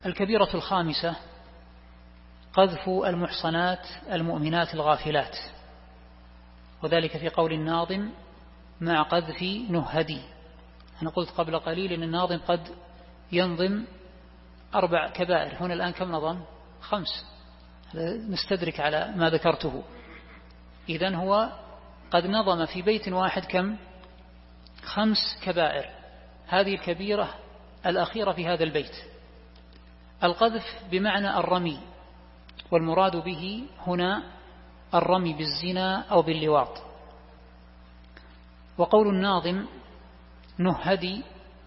الكبيرة الخامسة قذف المحصنات المؤمنات الغافلات، وذلك في قول الناظم مع قذف نهدي. أنا قلت قبل قليل أن الناظم قد ينظم 4 كبائر، هنا الآن كم نظم؟ 5، نستدرك على ما ذكرته. إذن هو قد نظم في بيت واحد كم؟ 5 كبائر. هذه الكبيرة الأخيرة في هذا البيت. القذف بمعنى الرمي، والمراد به هنا الرمي بالزنا أو باللواط. وقول الناظم نهدي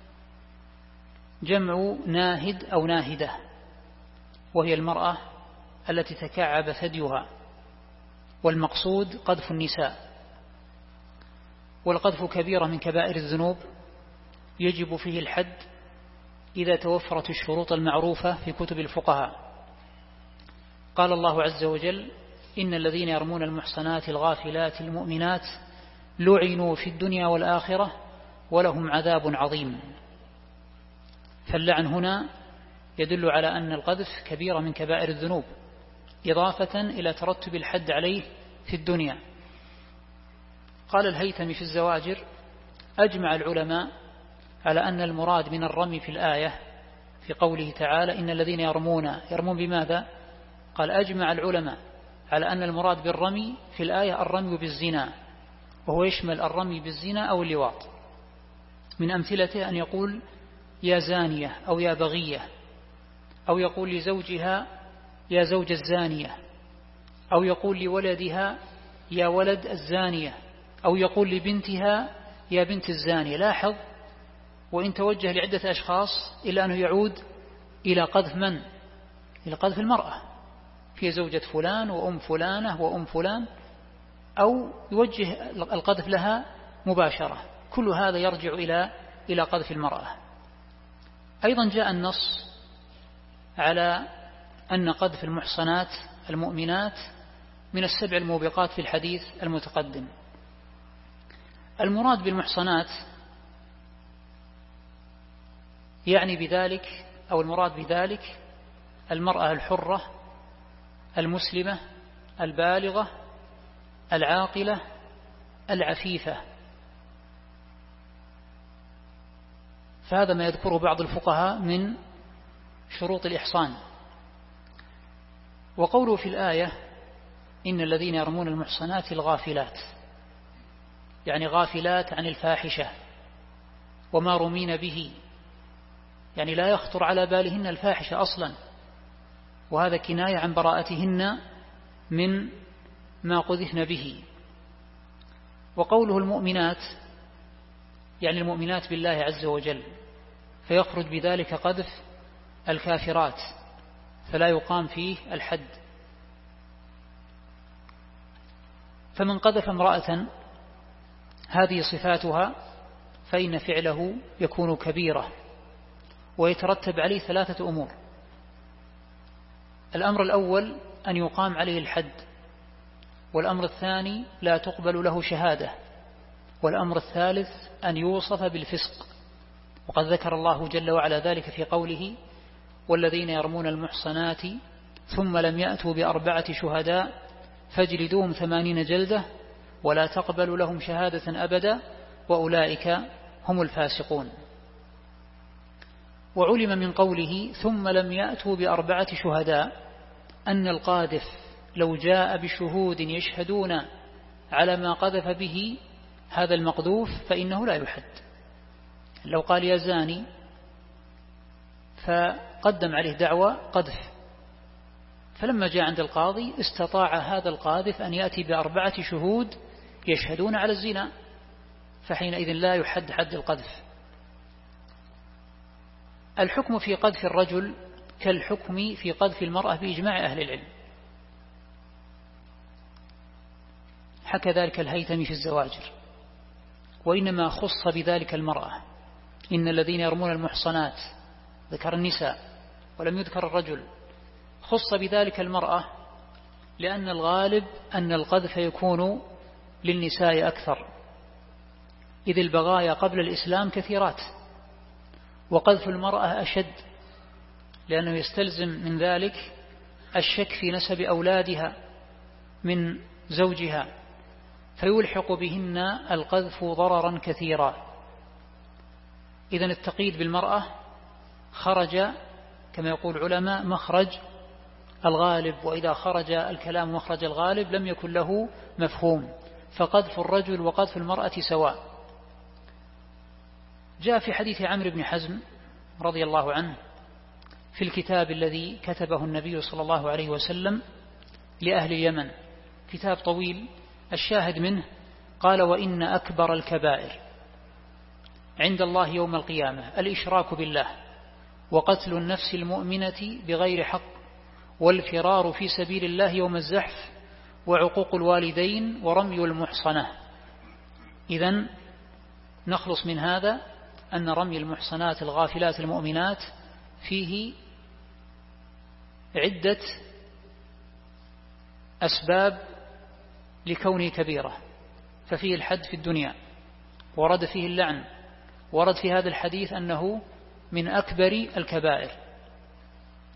جمع ناهد أو ناهدة، وهي المرأة التي تكعب ثديها، والمقصود قذف النساء. والقذف كبيرة من كبائر الذنوب يجب فيه الحد إذا توفرت الشروط المعروفة في كتب الفقهاء. قال الله عز وجل إن الذين يرمون المحصنات الغافلات المؤمنات لعنوا في الدنيا والآخرة ولهم عذاب عظيم. فاللعن هنا يدل على أن القذف كبيرة من كبائر الذنوب، إضافة إلى ترتب الحد عليه في الدنيا. قال الهيثمي في الزواجر أجمع العلماء على أن المراد من الرمي في الآية في قوله تعالى إن الذين يرمون بماذا؟ قال أجمع العلماء على أن المراد بالرمي في الآية الرمي بالزنا، وهو يشمل الرمي بالزنا أو اللواط. من أمثلته أن يقول يا زانية أو يا بغية، أو يقول لزوجها يا زوج الزانية، أو يقول لولدها يا ولد الزانية، أو يقول لبنتها يا بنت الزانية. لاحظ، وإن توجه لعدة أشخاص إلا أنه يعود إلى قذف من؟ إلى قذف المرأة، في زوجة فلان وأم فلانة وأم فلان، أو يوجه القذف لها مباشرة. كل هذا يرجع إلى قذف المرأة. أيضا جاء النص على أن قذف المحصنات المؤمنات من 7 الموبقات في الحديث المتقدم. المراد بالمحصنات يعني بذلك، أو المراد بذلك المرأة الحرة المسلمة البالغة العاقلة العفيفة. فهذا ما يذكره بعض الفقهاء من شروط الإحصان. وقوله في الآية إن الذين يرمون المحصنات الغافلات، يعني غافلات عن الفاحشة وما رمين به، يعني لا يخطر على بالهن الفاحشة أصلا، وهذا كناية عن براءتهن من ما قذفن به. وقوله المؤمنات يعني المؤمنات بالله عز وجل، فيخرج بذلك قذف الكافرات، فلا يقام فيه الحد. فمن قذف امرأة هذه صفاتها فإن فعله يكون كبيرة، ويترتب عليه 3 أمور. الأمر الأول أن يقام عليه الحد، والأمر الثاني لا تقبل له شهادة، والأمر الثالث أن يوصف بالفسق. وقد ذكر الله جل وعلا ذلك في قوله والذين يرمون المحصنات ثم لم يأتوا ب4 شهداء فاجلدوهم 80 جلدة ولا تقبل لهم شهادة أبدا وأولئك هم الفاسقون. وعلم من قوله ثم لم يأتوا ب4 شهداء أن القاذف لو جاء بشهود يشهدون على ما قذف به هذا المقذوف فإنه لا يحد. لو قال يا زاني فقدم عليه دعوى قذف، فلما جاء عند القاضي استطاع هذا القاذف أن يأتي ب4 شهود يشهدون على الزنا، فحينئذ لا يحد حد القذف. الحكم في قذف الرجل كالحكم في قذف المرأة بإجماع أهل العلم، حكى ذلك الهيثمي في الزواجر. وإنما خص بذلك المرأة، إن الذين يرمون المحصنات ذكر النساء ولم يذكر الرجل، خص بذلك المرأة لأن الغالب أن القذف يكون للنساء أكثر، إذ البغايا قبل الإسلام كثيرات، وقذف المرأة أشد، لأنه يستلزم من ذلك الشك في نسب أولادها من زوجها، فيلحق بهن القذف ضررا كثيرا. إذن التقييد بالمرأة خرج كما يقول العلماء مخرج الغالب، وإذا خرج الكلام مخرج الغالب لم يكن له مفهوم، فقذف الرجل وقذف المرأة سواء. جاء في حديث عمرو بن حزم رضي الله عنه في الكتاب الذي كتبه النبي صلى الله عليه وسلم لأهل اليمن، كتاب طويل، الشاهد منه قال: وإن أكبر الكبائر عند الله يوم القيامة الإشراك بالله، وقتل النفس المؤمنة بغير حق، والفرار في سبيل الله يوم الزحف، وعقوق الوالدين، ورمي المحصنة. إذن نخلص من هذا أن رمي المحصنات الغافلات المؤمنات فيه عدة أسباب لكونه كبيرة، ففيه الحد في الدنيا، ورد فيه اللعن، ورد في هذا الحديث أنه من أكبر الكبائر.